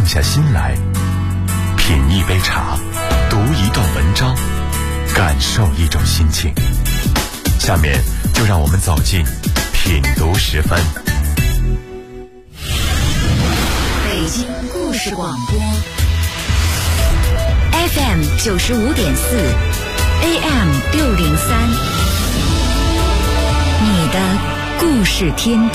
静下心来，品一杯茶，读一段文章，感受一种心情。下面就让我们走进品读10分。 北京故事广播 FM 95.4 AM 603，你的故事天地。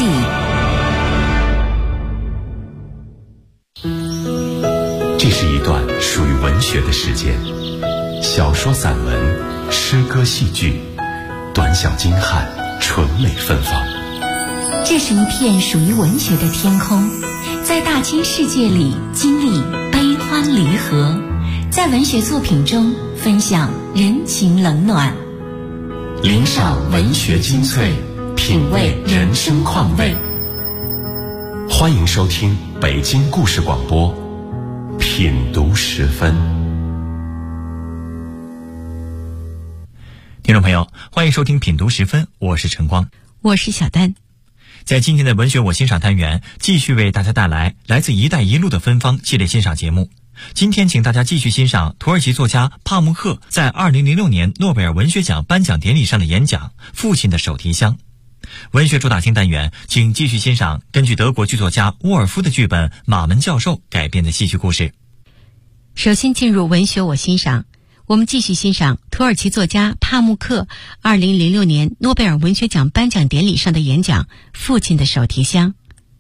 这是一段属于文学的时间，小说、散文、诗歌、戏剧，短小精悍，纯美芬芳。 这是一片属于文学的天空，在大千世界里经历悲欢离合，在文学作品中分享人情冷暖， 领赏文学精粹，品味人生况味。欢迎收听北京故事广播品读10分。 听众朋友，欢迎收听品读10分，我是晨光， 我是小丹。 在今天的文学我欣赏单元，继续为大家带来来自一带一路的芬芳系列欣赏节目。今天请大家继续欣赏土耳其作家帕慕克在2006年诺贝尔文学奖颁奖典礼上的演讲《父亲的手提箱》。文学主打听单元，请继续欣赏根据德国剧作家沃尔夫的剧本《马门教授》改编的戏剧故事。 首先进入文学我欣赏，我们继续欣赏土耳其作家帕慕克2006年诺贝尔文学奖颁奖典礼上的演讲《父亲的手提箱》。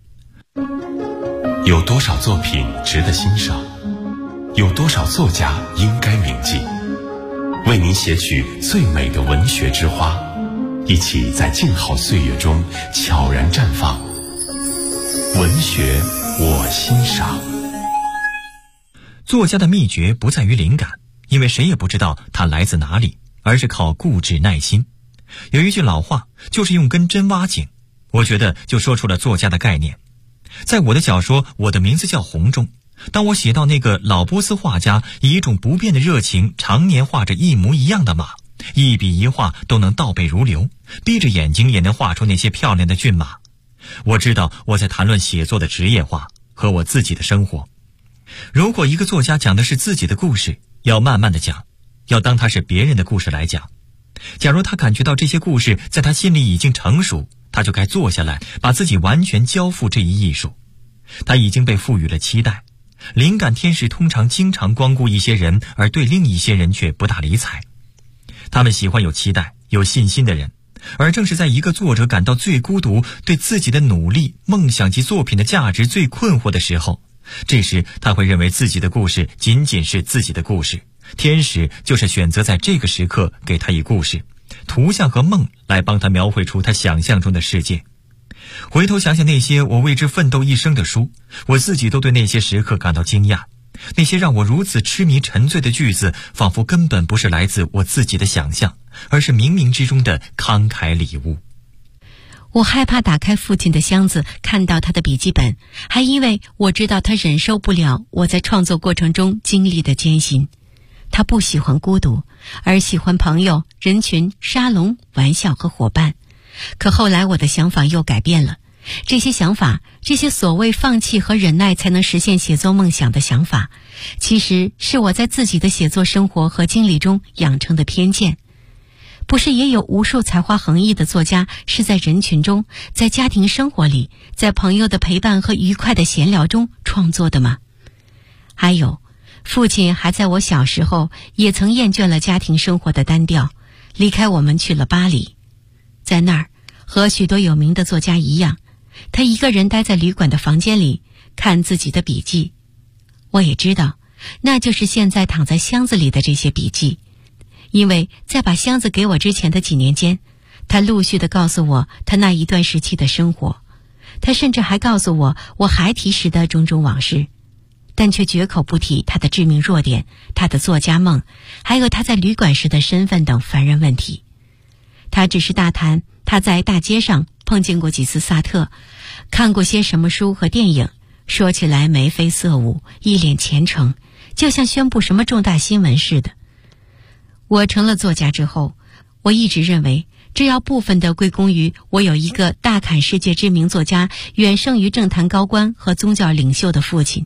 有多少作品值得欣赏？有多少作家应该铭记？为您写取最美的文学之花，一起在静好岁月中悄然绽放。文学我欣赏。 作家的秘诀不在于灵感，因为谁也不知道它来自哪里，而是靠固执耐心。有一句老话，就是用根针挖井，我觉得就说出了作家的概念。在我的小说《我的名字叫红》中，当我写到那个老波斯画家以一种不变的热情常年画着一模一样的马，一笔一画都能倒背如流，闭着眼睛也能画出那些漂亮的骏马。我知道我在谈论写作的职业化和我自己的生活。如果一个作家讲的是自己的故事，要慢慢的讲，要当它是别人的故事来讲。假如他感觉到这些故事在他心里已经成熟，他就该坐下来，把自己完全交付这一艺术。他已经被赋予了期待，灵感天使通常经常光顾一些人，而对另一些人却不大理睬。他们喜欢有期待、有信心的人，而正是在一个作者感到最孤独，对自己的努力、梦想及作品的价值最困惑的时候，这时他会认为自己的故事仅仅是自己的故事，天使就是选择在这个时刻给他以故事、图像和梦来帮他描绘出他想象中的世界。回头想想那些我为之奋斗一生的书，我自己都对那些时刻感到惊讶。那些让我如此痴迷沉醉的句子，仿佛根本不是来自我自己的想象，而是冥冥之中的慷慨礼物。 我害怕打开父亲的箱子，看到他的笔记本，还因为我知道他忍受不了我在创作过程中经历的艰辛。他不喜欢孤独，而喜欢朋友、人群、沙龙、玩笑和伙伴。可后来我的想法又改变了，这些想法，这些所谓放弃和忍耐才能实现写作梦想的想法，其实是我在自己的写作生活和经历中养成的偏见。不是也有无数才华横溢的作家是在人群中，在家庭生活里，在朋友的陪伴和愉快的闲聊中创作的吗？还有，父亲还在我小时候也曾厌倦了家庭生活的单调，离开我们去了巴黎。在那儿，和许多有名的作家一样，他一个人待在旅馆的房间里，看自己的笔记。我也知道，那就是现在躺在箱子里的这些笔记。因为在把箱子给我之前的几年间，他陆续地告诉我他那一段时期的生活。他甚至还告诉我孩提时的种种往事，但却绝口不提他的致命弱点，他的作家梦，还有他在旅馆时的身份等烦人问题。他只是大谈他在大街上碰见过几次萨特，看过些什么书和电影，说起来眉飞色舞，一脸虔诚，就像宣布什么重大新闻似的。我成了作家之后，我一直认为这要部分地归功于我有一个大侃世界知名作家，远胜于政坛高官和宗教领袖的父亲。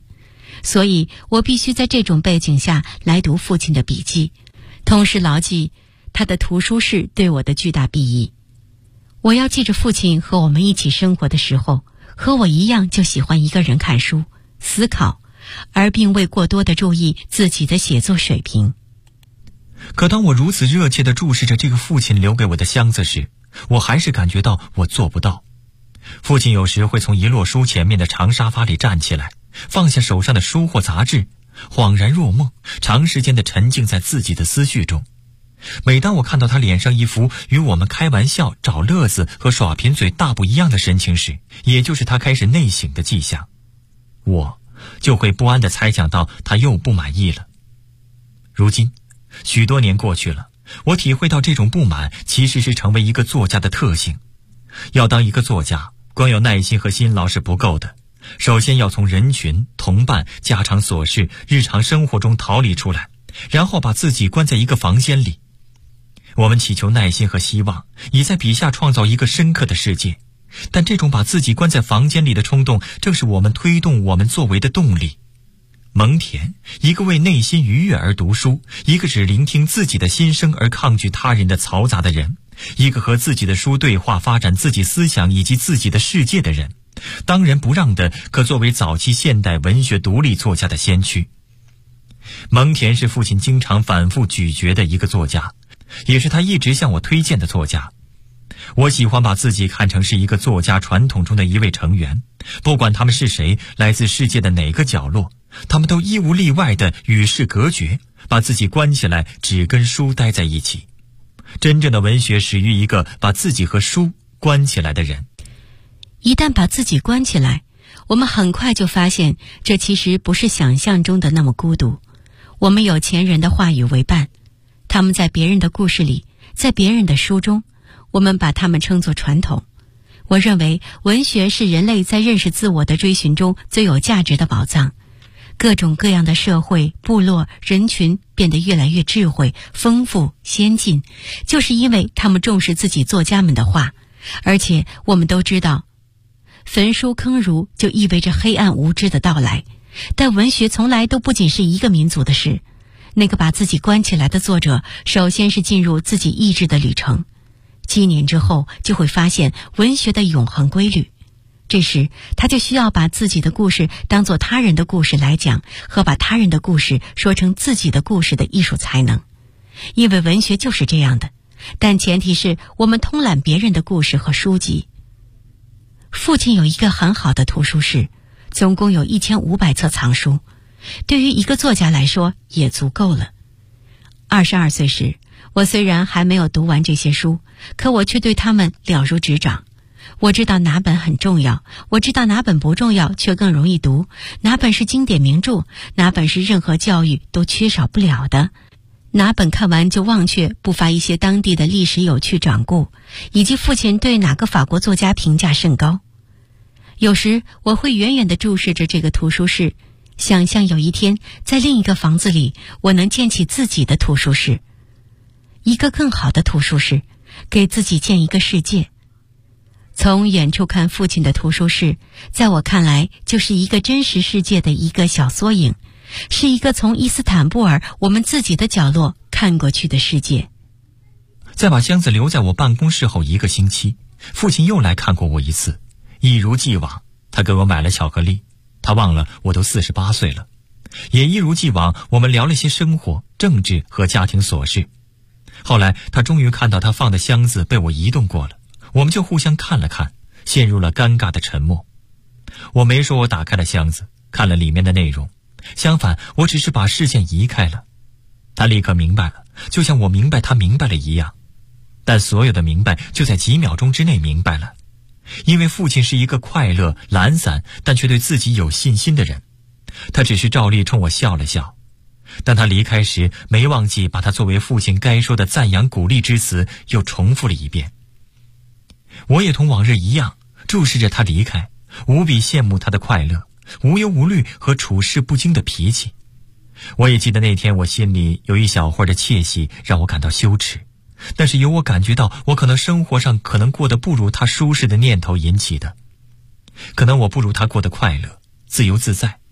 所以我必须在这种背景下来读父亲的笔记，同时牢记他的图书室对我的巨大裨益。我要记着父亲和我们一起生活的时候，和我一样就喜欢一个人看书、思考，而并未过多的注意自己的写作水平。 可当我如此热切地注视着这个父亲留给我的箱子时，我还是感觉到我做不到。父亲有时会从一摞书前面的长沙发里站起来，放下手上的书或杂志，恍然若梦，长时间地沉浸在自己的思绪中。每当我看到他脸上一副与我们开玩笑、找乐子和耍贫嘴大不一样的神情时，也就是他开始内省的迹象，我就会不安地猜想到他又不满意了。如今许多年过去了，我体会到这种不满其实是成为一个作家的特性。要当一个作家，光有耐心和辛劳是不够的，首先要从人群、同伴、家常琐事、日常生活中逃离出来，然后把自己关在一个房间里。我们祈求耐心和希望，以在笔下创造一个深刻的世界，但这种把自己关在房间里的冲动，正是我们推动我们作为的动力。蒙恬，一个为内心愉悦而读书，一个只聆听自己的心声而抗拒他人的嘈杂的人，一个和自己的书对话、发展自己思想以及自己的世界的人，当仁不让的可作为早期现代文学独立作家的先驱。蒙恬是父亲经常反复咀嚼的一个作家，也是他一直向我推荐的作家。我喜欢把自己看成是一个作家传统中的一位成员，不管他们是谁，来自世界的哪个角落，他们都一无例外地与世隔绝，把自己关起来，只跟书待在一起。真正的文学始于一个把自己和书关起来的人。 一旦把自己关起来，我们很快就发现，这其实不是想象中的那么孤独。我们有前人的话语为伴，他们在别人的故事里，在别人的书中，我们把他们称作传统。我认为文学是人类在认识自我的追寻中最有价值的宝藏。各种各样的社会、部落、人群变得越来越智慧、丰富、先进，就是因为他们重视自己作家们的话。而且我们都知道，焚书坑儒就意味着黑暗无知的到来，但文学从来都不仅是一个民族的事。那个把自己关起来的作者，首先是进入自己意志的旅程，几年之后就会发现文学的永恒规律。这时他就需要把自己的故事当作他人的故事来讲，和把他人的故事说成自己的故事的艺术才能。因为文学就是这样的，但前提是我们通览别人的故事和书籍。父亲有一个很好的图书室，总共有1500册藏书，对于一个作家来说也足够了。22岁时，我虽然还没有读完这些书，可我却对他们了如指掌。我知道哪本很重要，我知道哪本不重要却更容易读，哪本是经典名著，哪本是任何教育都缺少不了的，哪本看完就忘却，不乏一些当地的历史有趣掌故，以及父亲对哪个法国作家评价甚高。有时我会远远地注视着这个图书室，想象有一天在另一个房子里，我能建起自己的图书室，一个更好的图书室，给自己建一个世界。从远处看父亲的图书室，在我看来就是一个真实世界的一个小缩影，是一个从伊斯坦布尔我们自己的角落看过去的世界。 在把箱子留在我办公室后1个星期，父亲又来看过我一次，一如既往，他给我买了巧克力，他忘了我都48岁了。也一如既往，我们聊了些生活、政治和家庭琐事。后来他终于看到他放的箱子被我移动过了，我们就互相看了看，陷入了尴尬的沉默。我没说我打开了箱子，看了里面的内容，相反，我只是把视线移开了。他立刻明白了，就像我明白他明白了一样。但所有的明白就在几秒钟之内明白了，因为父亲是一个快乐、懒散，但却对自己有信心的人。他只是照例冲我笑了笑，当他离开时，没忘记把他作为父亲该说的赞扬鼓励之词又重复了一遍。我也同往日一样，注视着他离开，无比羡慕他的快乐、无忧无虑和处事不惊的脾气。我也记得那天我心里有一小会儿的窃喜，让我感到羞耻，但是由我感觉到我可能生活上可能过得不如他舒适的念头引起的。可能我不如他过得快乐、自由自在，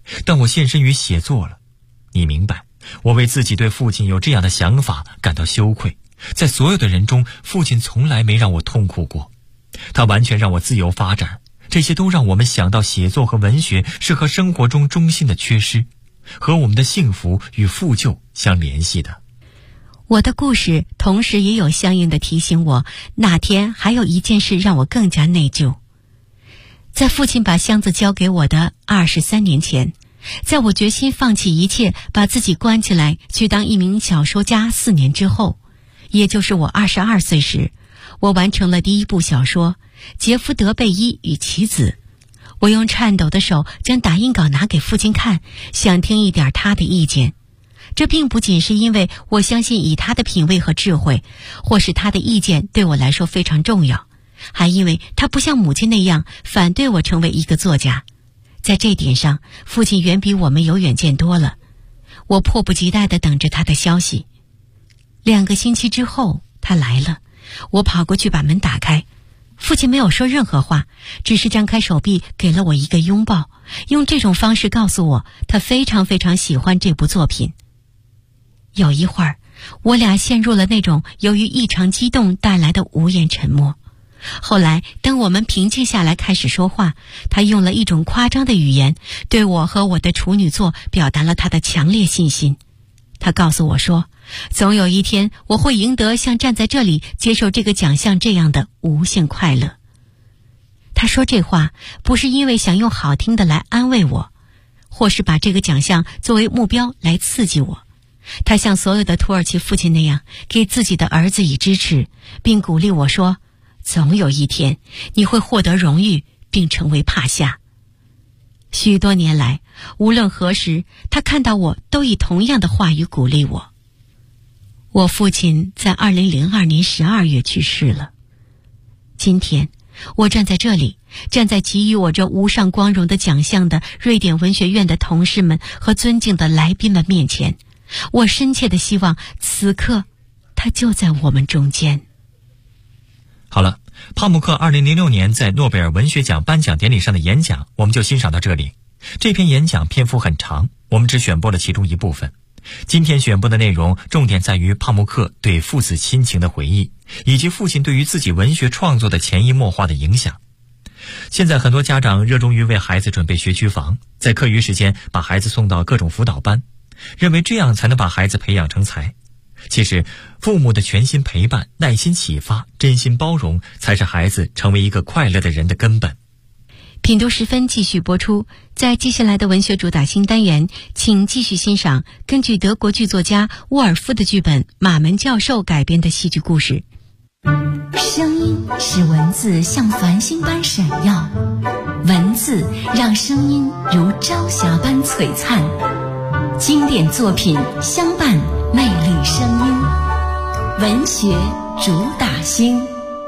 但我献身于写作了。你明白，我为自己对父亲有这样的想法感到羞愧。在所有的人中，父亲从来没让我痛苦过，他完全让我自由发展。这些都让我们想到写作和文学是和生活中中心的缺失，和我们的幸福与负疚相联系的。 我的故事同时也有相应的提醒我，那天还有一件事让我更加内疚。在父亲把箱子交给我的23年前，在我决心放弃一切，把自己关起来去当一名小说家4年之后，也就是我22岁时，我完成了第一部小说《杰夫·德贝伊与其子》。我用颤抖的手将打印稿拿给父亲看，想听一点他的意见。这并不仅是因为我相信以他的品味和智慧，或是他的意见对我来说非常重要，还因为他不像母亲那样反对我成为一个作家。在这点上，父亲远比我们有远见多了。我迫不及待地等着他的消息。2个星期之后，他来了。我跑过去把门打开，父亲没有说任何话，只是张开手臂给了我一个拥抱，用这种方式告诉我他非常非常喜欢这部作品。有一会儿，我俩陷入了那种由于异常激动带来的无言沉默。后来当我们平静下来开始说话，他用了一种夸张的语言对我和我的处女作表达了他的强烈信心。他告诉我说，总有一天我会赢得像站在这里接受这个奖项这样的无限快乐。他说这话不是因为想用好听的来安慰我，或是把这个奖项作为目标来刺激我。他像所有的土耳其父亲那样给自己的儿子以支持，并鼓励我说，总有一天你会获得荣誉并成为帕夏。许多年来，无论何时，他看到我都以同样的话语鼓励我。我父亲在2002年12月去世了。今天我站在这里，站在给予我这无上光荣的奖项的瑞典文学院的同事们和尊敬的来宾们面前，我深切地希望此刻他就在我们中间。 好了，帕慕克2006年在诺贝尔文学奖颁奖典礼上的演讲我们就欣赏到这里。这篇演讲篇幅很长，我们只选播了其中一部分。今天选播的内容重点在于帕慕克对父子亲情的回忆，以及父亲对于自己文学创作的潜移默化的影响。现在很多家长热衷于为孩子准备学区房，在课余时间把孩子送到各种辅导班，认为这样才能把孩子培养成才。其实父母的全心陪伴、耐心启发、真心包容，才是孩子成为一个快乐的人的根本。 品读时分继续播出，在接下来的文学主打新单元，请继续欣赏根据德国剧作家沃尔夫的剧本《马门教授》改编的戏剧故事。 声音使文字像繁星般闪耀，文字让声音如朝霞般璀璨。经典作品相伴，魅力声音，文学主打星。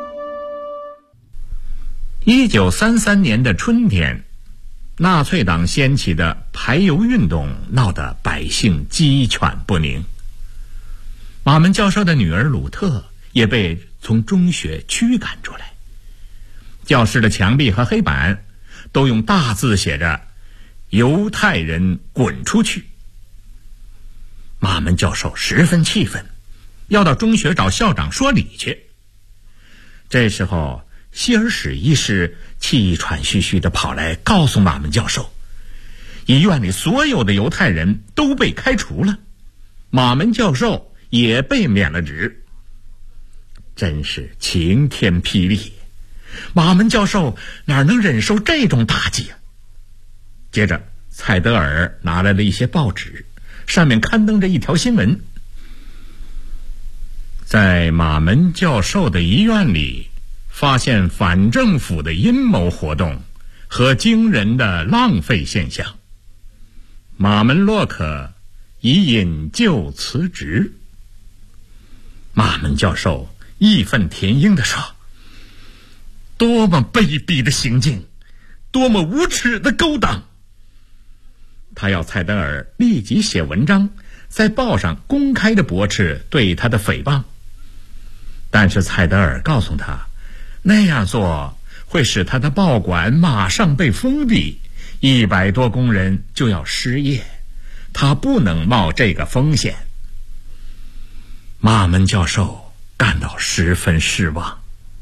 1933年的春天，纳粹党掀起的排犹运动闹得百姓鸡犬不宁。马门教授的女儿鲁特也被从中学驱赶出来，教室的墙壁和黑板都用大字写着犹太人滚出去。马门教授十分气愤，要到中学找校长说理去。这时候希尔史医师气喘吁吁地跑来告诉马门教授，医院里所有的犹太人都被开除了，马门教授也被免了职。真是晴天霹雳，马门教授哪能忍受这种打击啊？接着蔡德尔拿来了一些报纸，上面刊登着一条新闻，在马门教授的医院里发现反政府的阴谋活动和惊人的浪费现象，马门洛克已引咎辞职。马门教授义愤填膺地说，多么卑鄙的行径，多么无耻的勾当。他要蔡德尔立即写文章，在报上公开地驳斥对他的诽谤。但是蔡德尔告诉他，那样做会使他的报馆马上被封闭， 100多工人就要失业，他不能冒这个风险。马门教授感到十分失望。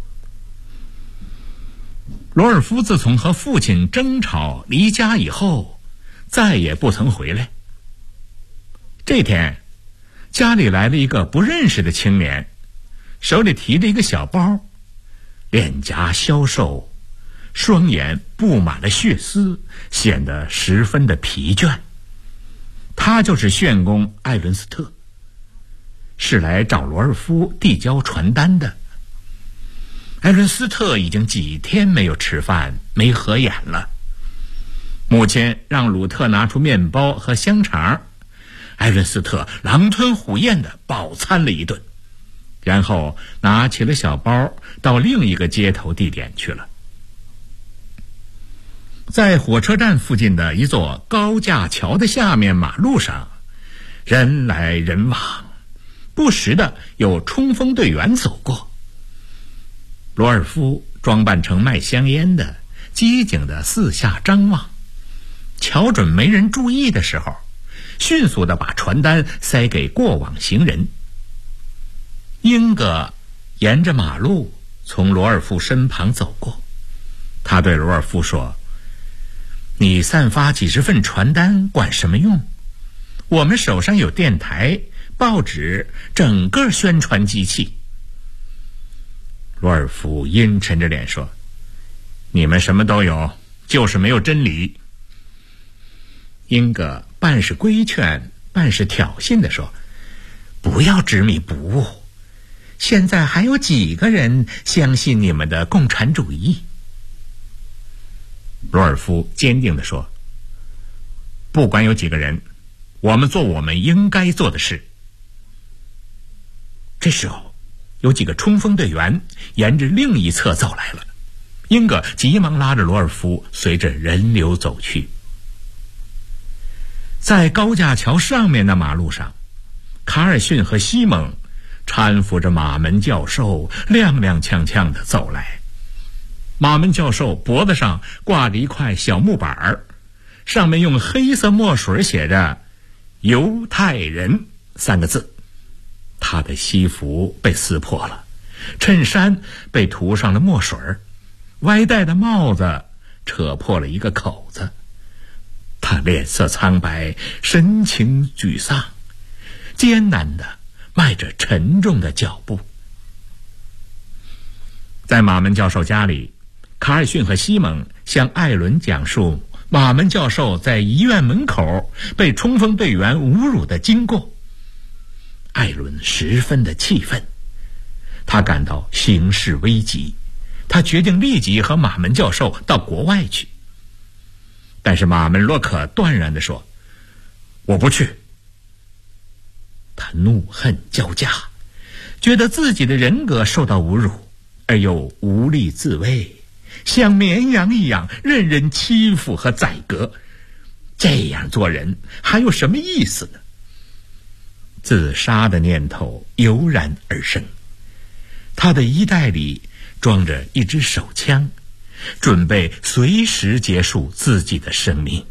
罗尔夫自从和父亲争吵离家以后，再也不曾回来。这天，家里来了一个不认识的青年，手里提着一个小包，脸颊消瘦，双眼布满了血丝，显得十分的疲倦。他就是旋工艾伦斯特，是来找罗尔夫递交传单的。艾伦斯特已经几天没有吃饭，没合眼了。母亲让鲁特拿出面包和香肠，艾伦斯特狼吞虎咽地饱餐了一顿，然后拿起了小包到另一个街头地点去了。在火车站附近的一座高架桥的下面马路上，人来人往，不时的有冲锋队员走过。罗尔夫装扮成卖香烟的，机警地四下张望，瞧准没人注意的时候，迅速地把传单塞给过往行人。英格沿着马路从罗尔夫身旁走过，他对罗尔夫说：“你散发几十份传单管什么用？我们手上有电台、报纸，整个宣传机器。”罗尔夫阴沉着脸说：“你们什么都有，就是没有真理。”英格半是规劝，半是挑衅地说：“不要执迷不悟，现在还有几个人相信你们的共产主义？”罗尔夫坚定地说：“不管有几个人，我们做我们应该做的事。”这时候，有几个冲锋队员沿着另一侧走来了，英格急忙拉着罗尔夫随着人流走去。在高架桥上面的马路上，卡尔逊和西蒙搀扶着马门教授踉踉跄跄地走来。马门教授脖子上挂着一块小木板，上面用黑色墨水写着“犹太人”3个字。他的西服被撕破了，衬衫被涂上了墨水，歪戴的帽子扯破了一个口子。他脸色苍白，神情沮丧，艰难地迈着沉重的脚步。在马门教授家里，卡尔逊和西蒙向艾伦讲述马门教授在医院门口被冲锋队员侮辱的经过。艾伦十分的气愤，他感到形势危急，他决定立即和马门教授到国外去。但是马门洛克断然地说：“我不去。”他怒恨交加，觉得自己的人格受到侮辱，而又无力自卫，像绵羊一样任人欺负和宰割。这样做人还有什么意思呢？自杀的念头油然而生，他的衣袋里装着一支手枪，准备随时结束自己的生命。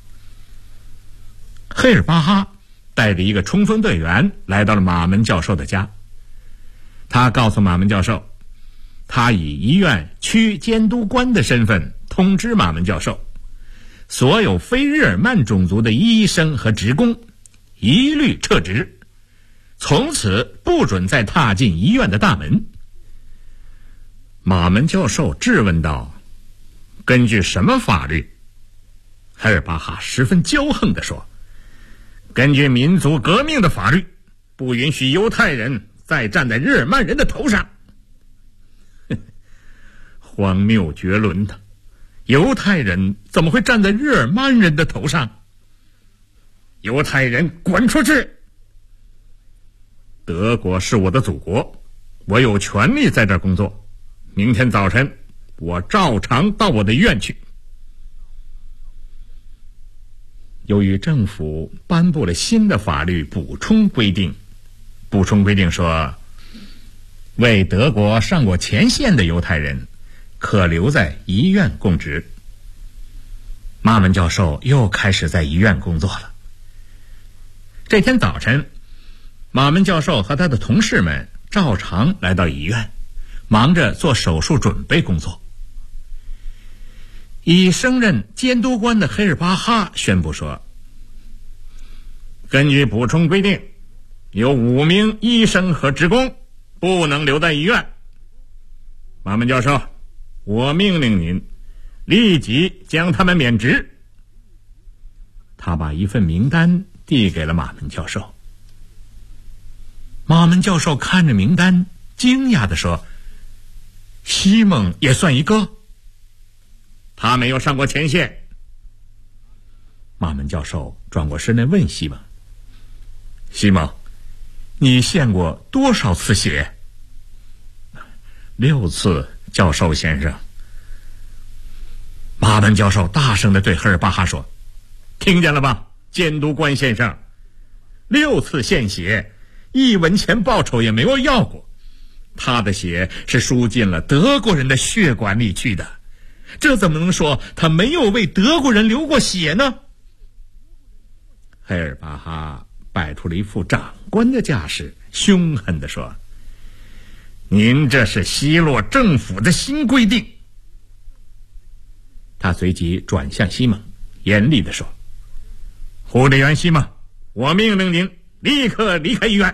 黑尔巴哈带着一个冲锋队员来到了马门教授的家。他告诉马门教授，他以医院区监督官的身份通知马门教授，所有非日耳曼种族的医生和职工一律撤职，从此不准再踏进医院的大门。马门教授质问道：“根据什么法律？”海尔巴哈十分骄横地说：“根据民族革命的法律，不允许犹太人再站在日耳曼人的头上。”荒谬绝伦的，犹太人怎么会站在日耳曼人的头上？犹太人滚出去！德国是我的祖国，我有权利在这儿工作。明天早晨我照常到我的医院去。由于政府颁布了新的法律补充规定说，为德国上过前线的犹太人可留在医院供职。 马文教授又开始在医院工作了。这天早晨，马文教授和他的同事们照常来到医院，忙着做手术准备工作。已升任监督官的黑尔巴哈宣布说，根据补充规定，有5名医生和职工不能留在医院。马文教授，我命令您立即将他们免职。他把一份名单递给了马文教授。马文教授看着名单，惊讶地说，西蒙也算一个？他没有上过前线。马文教授转过身来问西蒙，西蒙，你献过多少次血？6次，教授先生。马文教授大声地对赫尔巴哈说，听见了吧，监督官先生，6次献血，1文钱报酬也没有要过。他的血是输进了德国人的血管里去的，这怎么能说他没有为德国人流过血呢？黑尔巴哈摆出了一副长官的架势，凶狠地说，您这是奚落政府的新规定。他随即转向西蒙，严厉地说，护理员西蒙，我命令您立刻离开医院。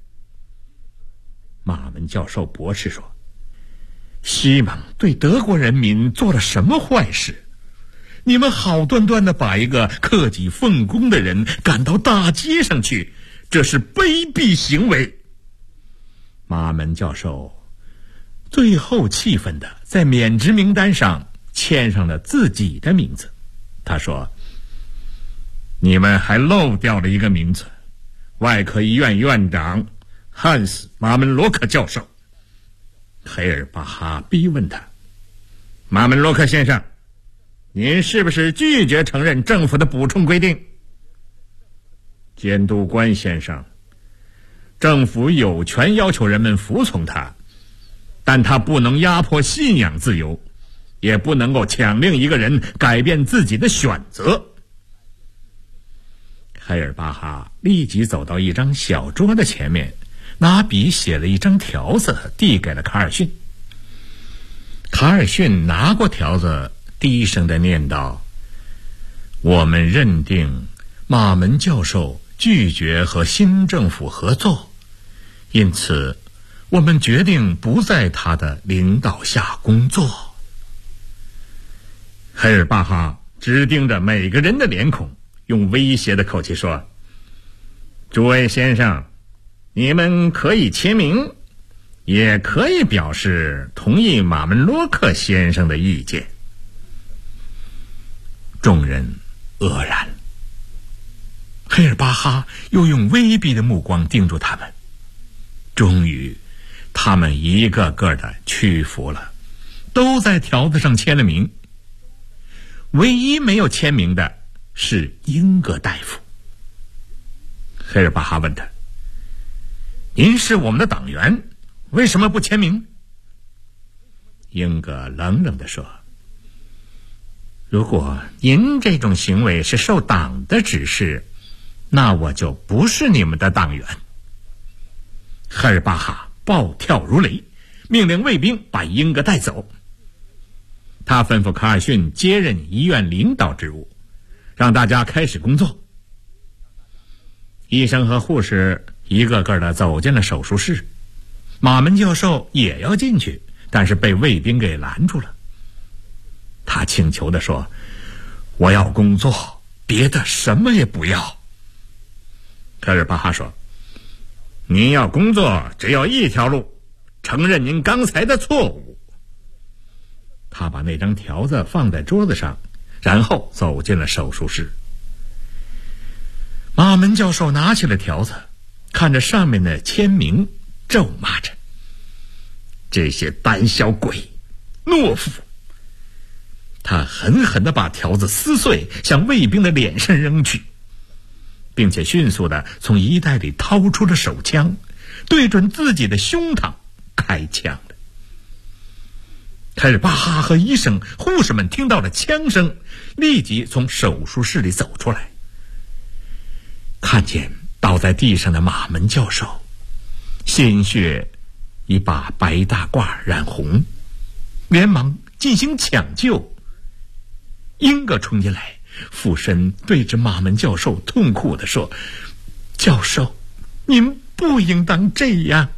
马文教授驳斥说，西蒙对德国人民做了什么坏事？你们好端端的把一个克己奉公的人赶到大街上去，这是卑鄙行为。马文教授最后气愤的在免职名单上签上了自己的名字。他说，你们还漏掉了一个名字，外科医院院长汉斯·马门罗克教授。黑尔巴哈逼问他，马门罗克先生，您是不是拒绝承认政府的补充规定？监督官先生，政府有权要求人们服从他，但他不能压迫信仰自由，也不能够强令一个人改变自己的选择。黑尔巴哈立即走到一张小桌的前面，拿笔写了一张条子递给了卡尔逊。卡尔逊拿过条子，低声地念道，我们认定马门教授拒绝和新政府合作，因此我们决定不在他的领导下工作。黑尔巴哈直盯着每个人的脸孔，用威胁的口气说，诸位先生，你们可以签名，也可以表示同意马门罗克先生的意见。众人愕然。黑尔巴哈又用威逼的目光盯住他们，终于他们一个个的屈服了，都在条子上签了名。唯一没有签名的是英格大夫。黑尔巴哈问他，您是我们的党员，为什么不签名？英格冷冷地说，如果您这种行为是受党的指示，那我就不是你们的党员。黑尔巴哈暴跳如雷，命令卫兵把英格带走。他吩咐卡尔逊接任医院领导职务，让大家开始工作。医生和护士一个个的走进了手术室，马门教授也要进去，但是被卫兵给拦住了。他请求地说，我要工作，别的什么也不要。科尔巴哈说，您要工作只有一条路，承认您刚才的错误。他把那张条子放在桌子上，然后走进了手术室。马门教授拿起了条子，看着上面的签名，咒骂着，这些胆小鬼，懦夫。他狠狠地把条子撕碎，向卫兵的脸上扔去，并且迅速地从衣袋里掏出了手枪，对准自己的胸膛开枪了。 凯尔巴哈和医生、护士们听到了枪声，立即从手术室里走出来，看见倒在地上的马门教授，鲜血已把白大褂染红，连忙进行抢救。英格冲进来，俯身对着马门教授痛苦地说：“教授，您不应当这样。”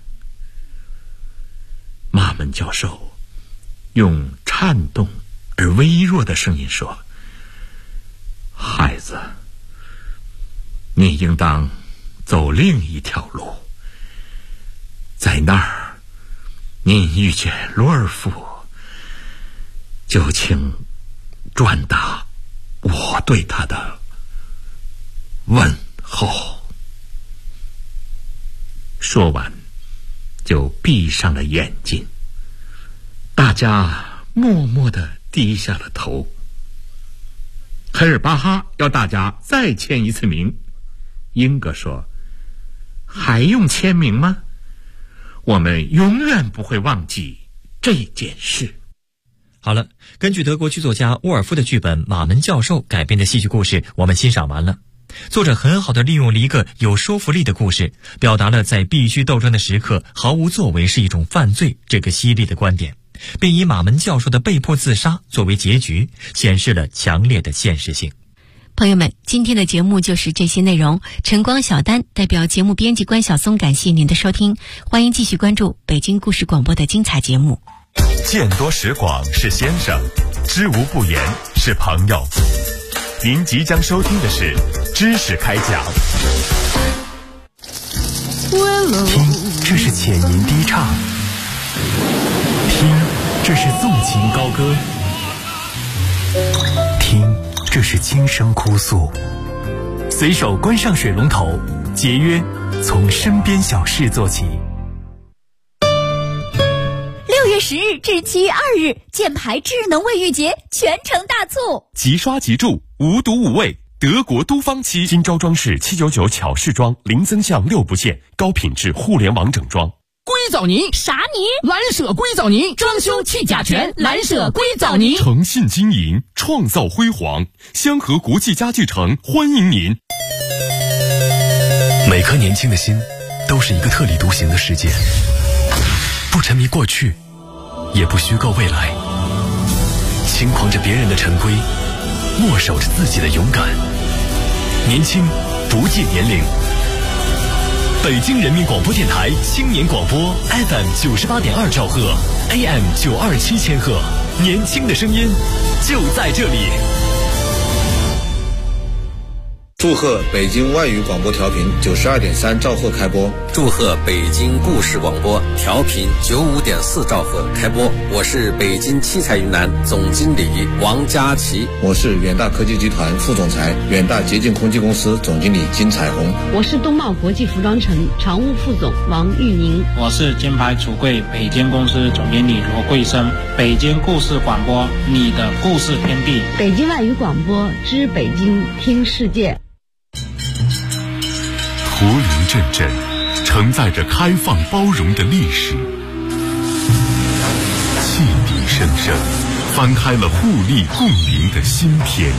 马门教授用颤动而微弱的声音说：“孩子，你应当走另一条路，在那儿您遇见罗尔夫，就请转达我对他的问候。”说完就闭上了眼睛。大家默默地低下了头。海尔巴哈要大家再签一次名。英格说：“还用签名吗？我们永远不会忘记这件事。” 好了，根据德国剧作家沃尔夫的剧本《马门教授》改编的戏剧故事我们欣赏完了。作者很好地利用了一个有说服力的故事，表达了在必须斗争的时刻毫无作为是一种犯罪这个犀利的观点，并以马门教授的被迫自杀作为结局，显示了强烈的现实性。 朋友们，今天的节目就是这些内容。晨光小丹代表节目编辑关晓松感谢您的收听，欢迎继续关注北京故事广播的精彩节目。 见多识广是先生，知无不言是朋友。您即将收听的是知识开讲。 听，这是浅吟低唱；听，这是纵情高歌；听，这是轻声哭诉。随手关上水龙头，节约从身边小事做起。 6月10日至7月2日，箭牌智能卫浴节全城大促， 即刷即住，无毒无味，德国都芳漆，金招装饰799巧饰装，零增项6不限，高品质互联网整装。 硅藻泥啥泥？ 蓝舍硅藻泥，装修去甲醛，蓝舍硅藻泥， 诚信经营，创造辉煌。香河国际家具城欢迎您。 每颗年轻的心都是一个特立独行的世界，不沉迷过去，也不虚构未来，轻狂着别人的陈规，默守着自己的勇敢。年轻不计年龄。北京人民广播电台青年广播 FM 98.2兆赫 AM 927千赫，年轻的声音就在这里。 祝贺北京外语广播调频92.3兆赫开播， 祝贺北京故事广播调频95.4兆赫开播。我是北京七彩云南总经理王佳琪， 我是远大科技集团副总裁、远大洁净空气公司总经理金彩虹， 我是东茂国际服装城常务副总王玉宁， 我是金牌橱柜北京公司总经理罗桂生。北京故事广播，你的故事天地。 北京外语广播知北京听世界。 图林镇镇承载着开放包容的历史，汽笛声声翻开了互利共赢的新篇。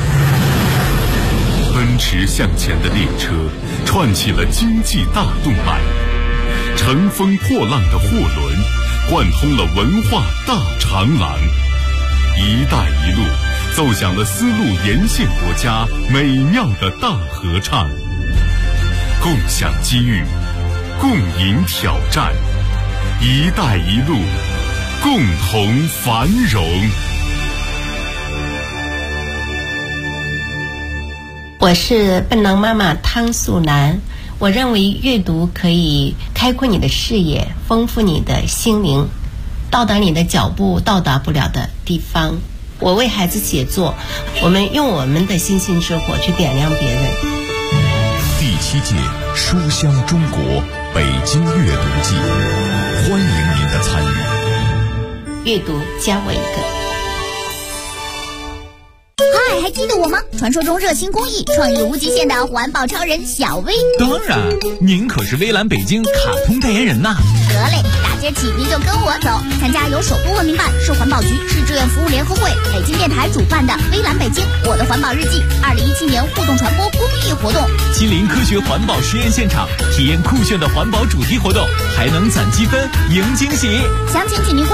奔驰向前的列车串起了经济大动脉，乘风破浪的货轮贯通了文化大长廊。一带一路奏响了丝路沿线国家美妙的大合唱，共享机遇，共赢挑战，一带一路，共同繁荣。 我是笨狼妈妈汤素兰，我认为阅读可以开阔你的视野，丰富你的心灵，到达你的脚步到达不了的地方。我为孩子写作，我们用我们的星星之火去点亮别人。 第7届书香中国北京阅读季，欢迎您的参与。 阅读加我一个。 嗨， 还记得我吗？传说中热心公益、创意无极限的环保超人小薇。 当然，您可是微蓝北京卡通代言人呐。 得嘞，大街起您就跟我走，参加由首都文明办、市环保局、市志愿服务联合会、北京电台主办的微蓝北京我的环保日记2017年互动传播公益活动， 亲临科学环保实验现场，体验酷炫的环保主题活动，还能攒积分赢惊喜。 详情请您关